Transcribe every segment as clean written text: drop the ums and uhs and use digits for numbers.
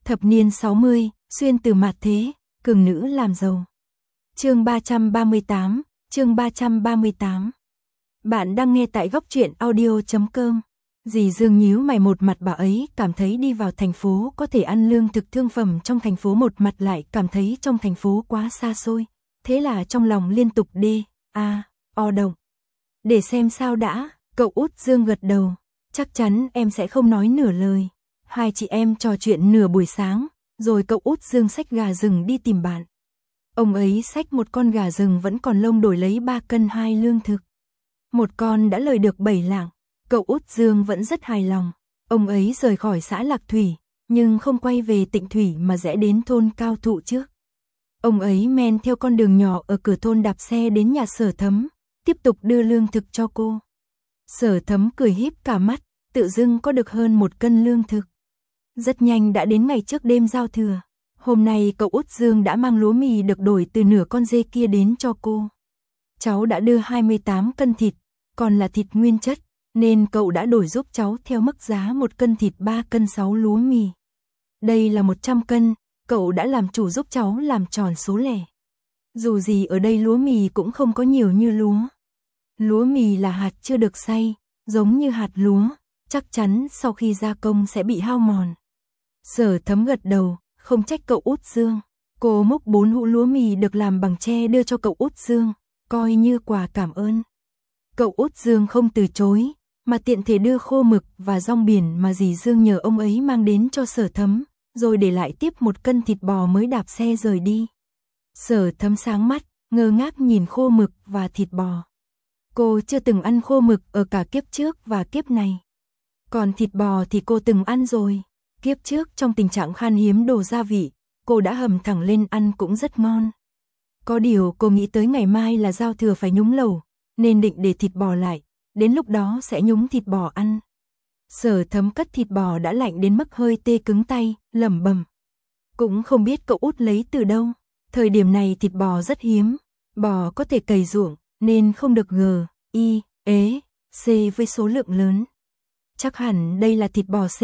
Thập niên 60, xuyên từ mạt thế, cường nữ làm giàu. Chương 338, chương 338. Bạn đang nghe tại góc truyện audio.com. Dì Dương nhíu mày, một mặt bà ấy cảm thấy đi vào thành phố có thể ăn lương thực thương phẩm trong thành phố, một mặt lại cảm thấy trong thành phố quá xa xôi. Thế là trong lòng liên tục o động. Để xem sao đã, cậu út Dương gật đầu. Chắc chắn em sẽ không nói nửa lời. Hai chị em trò chuyện nửa buổi sáng, rồi cậu út Dương xách gà rừng đi tìm bạn. Ông ấy xách một con gà rừng vẫn còn lông đổi lấy 3 cân 2 lương thực. Một con đã lời được 7 lạng, cậu út Dương vẫn rất hài lòng. Ông ấy rời khỏi xã Lạc Thủy, nhưng không quay về Tịnh Thủy mà rẽ đến thôn Cao Thụ trước. Ông ấy men theo con đường nhỏ ở cửa thôn đạp xe đến nhà Sở Thấm, tiếp tục đưa lương thực cho cô. Sở Thấm cười híp cả mắt, tự dưng có được hơn 1 cân lương thực. Rất nhanh đã đến ngày trước đêm giao thừa. Hôm nay cậu út Dương đã mang lúa mì được đổi từ nửa con dê kia đến cho cô. Cháu đã đưa 28 cân thịt, còn là thịt nguyên chất, nên cậu đã đổi giúp cháu theo mức giá 1 cân thịt 3 cân 6 lúa mì. Đây là 100 cân, cậu đã làm chủ giúp cháu làm tròn số lẻ. Dù gì ở đây lúa mì cũng không có nhiều như lúa. Lúa mì là hạt chưa được xay, giống như hạt lúa, chắc chắn sau khi gia công sẽ bị hao mòn. Sở Thấm gật đầu, không trách cậu út Dương. Cô múc 4 hũ lúa mì được làm bằng tre đưa cho cậu út Dương, coi như quà cảm ơn. Cậu út Dương không từ chối, mà tiện thể đưa khô mực và rong biển mà dì Dương nhờ ông ấy mang đến cho Sở Thấm, rồi để lại tiếp 1 cân thịt bò mới đạp xe rời đi. Sở Thấm sáng mắt, ngơ ngác nhìn khô mực và thịt bò. Cô chưa từng ăn khô mực ở cả kiếp trước và kiếp này. Còn thịt bò thì cô từng ăn rồi. Kiếp trước trong tình trạng khan hiếm đồ gia vị, cô đã hầm thẳng lên ăn cũng rất ngon. Có điều cô nghĩ tới ngày mai là giao thừa phải nhúng lẩu, nên định để thịt bò lại, đến lúc đó sẽ nhúng thịt bò ăn. Sở Thấm cất thịt bò đã lạnh đến mức hơi tê cứng tay, lẩm bẩm. Cũng không biết cậu út lấy từ đâu, thời điểm này thịt bò rất hiếm, bò có thể cày ruộng, nên không được C với số lượng lớn. Chắc hẳn đây là thịt bò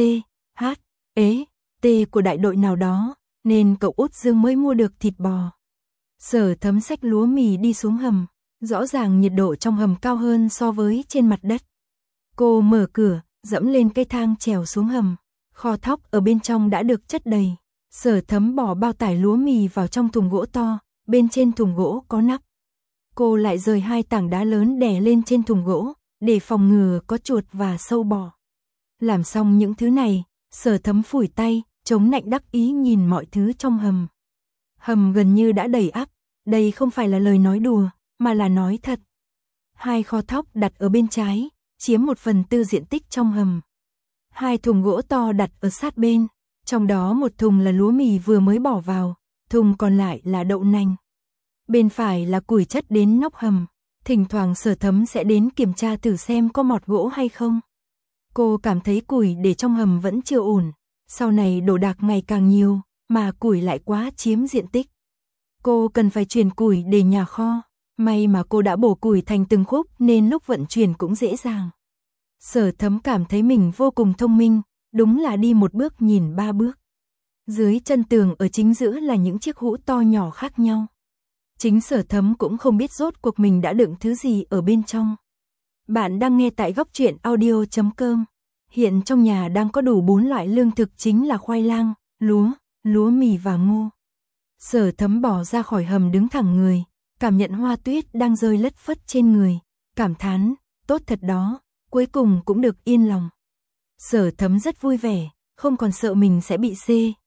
T của đại đội nào đó, nên cậu út Dương mới mua được thịt bò. Sở Thấm xách lúa mì đi xuống hầm, rõ ràng nhiệt độ trong hầm cao hơn so với trên mặt đất. Cô mở cửa, dẫm lên cây thang trèo xuống hầm, kho thóc ở bên trong đã được chất đầy. Sở Thấm bỏ bao tải lúa mì vào trong thùng gỗ to, bên trên thùng gỗ có nắp. Cô lại rời 2 tảng đá lớn đè lên trên thùng gỗ, để phòng ngừa có chuột và sâu bò. Làm xong những thứ này, Sở Thấm phủi tay, chống nạnh đắc ý nhìn mọi thứ trong hầm. Hầm gần như đã đầy ắp, đây không phải là lời nói đùa, mà là nói thật. 2 kho thóc đặt ở bên trái, chiếm 1/4 diện tích trong hầm. 2 thùng gỗ to đặt ở sát bên, trong đó một thùng là lúa mì vừa mới bỏ vào, thùng còn lại là đậu nành. Bên phải là củi chất đến nóc hầm, thỉnh thoảng Sở Thấm sẽ đến kiểm tra thử xem có mọt gỗ hay không. Cô cảm thấy củi để trong hầm vẫn chưa ổn, sau này đồ đạc ngày càng nhiều, mà củi lại quá chiếm diện tích. Cô cần phải chuyển củi để nhà kho, may mà cô đã bổ củi thành từng khúc nên lúc vận chuyển cũng dễ dàng. Sở Thấm cảm thấy mình vô cùng thông minh, đúng là đi 1 bước nhìn 3 bước. Dưới chân tường ở chính giữa là những chiếc hũ to nhỏ khác nhau. Chính Sở Thấm cũng không biết rốt cuộc mình đã đựng thứ gì ở bên trong. Bạn đang nghe tại góc truyện audio.com. Hiện trong nhà đang có đủ 4 loại lương thực, chính là khoai lang, lúa mì và ngô. Sở Thấm bỏ ra khỏi hầm đứng thẳng người, cảm nhận hoa tuyết đang rơi lất phất trên người, cảm thán, tốt thật đó, cuối cùng cũng được yên lòng. Sở Thấm rất vui vẻ, không còn sợ mình sẽ bị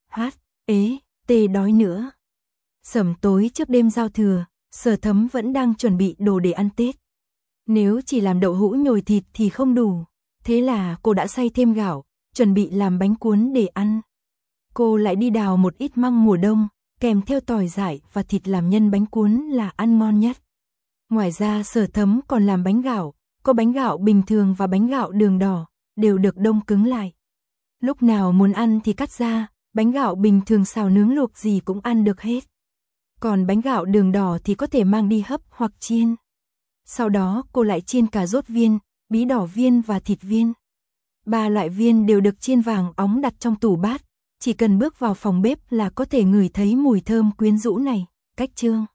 T đói nữa. Sẩm tối trước đêm giao thừa, Sở Thấm vẫn đang chuẩn bị đồ để ăn Tết. Nếu chỉ làm đậu hũ nhồi thịt thì không đủ, thế là cô đã xay thêm gạo, chuẩn bị làm bánh cuốn để ăn. Cô lại đi đào một ít măng mùa đông, kèm theo tỏi dại và thịt làm nhân bánh cuốn là ăn ngon nhất. Ngoài ra Sở Thấm còn làm bánh gạo, có bánh gạo bình thường và bánh gạo đường đỏ, đều được đông cứng lại. Lúc nào muốn ăn thì cắt ra, bánh gạo bình thường xào nướng luộc gì cũng ăn được hết. Còn bánh gạo đường đỏ thì có thể mang đi hấp hoặc chiên. Sau đó cô lại chiên cà rốt viên, bí đỏ viên và thịt viên. 3 loại viên đều được chiên vàng óng đặt trong tủ bát, chỉ cần bước vào phòng bếp là có thể ngửi thấy mùi thơm quyến rũ này. Cách chương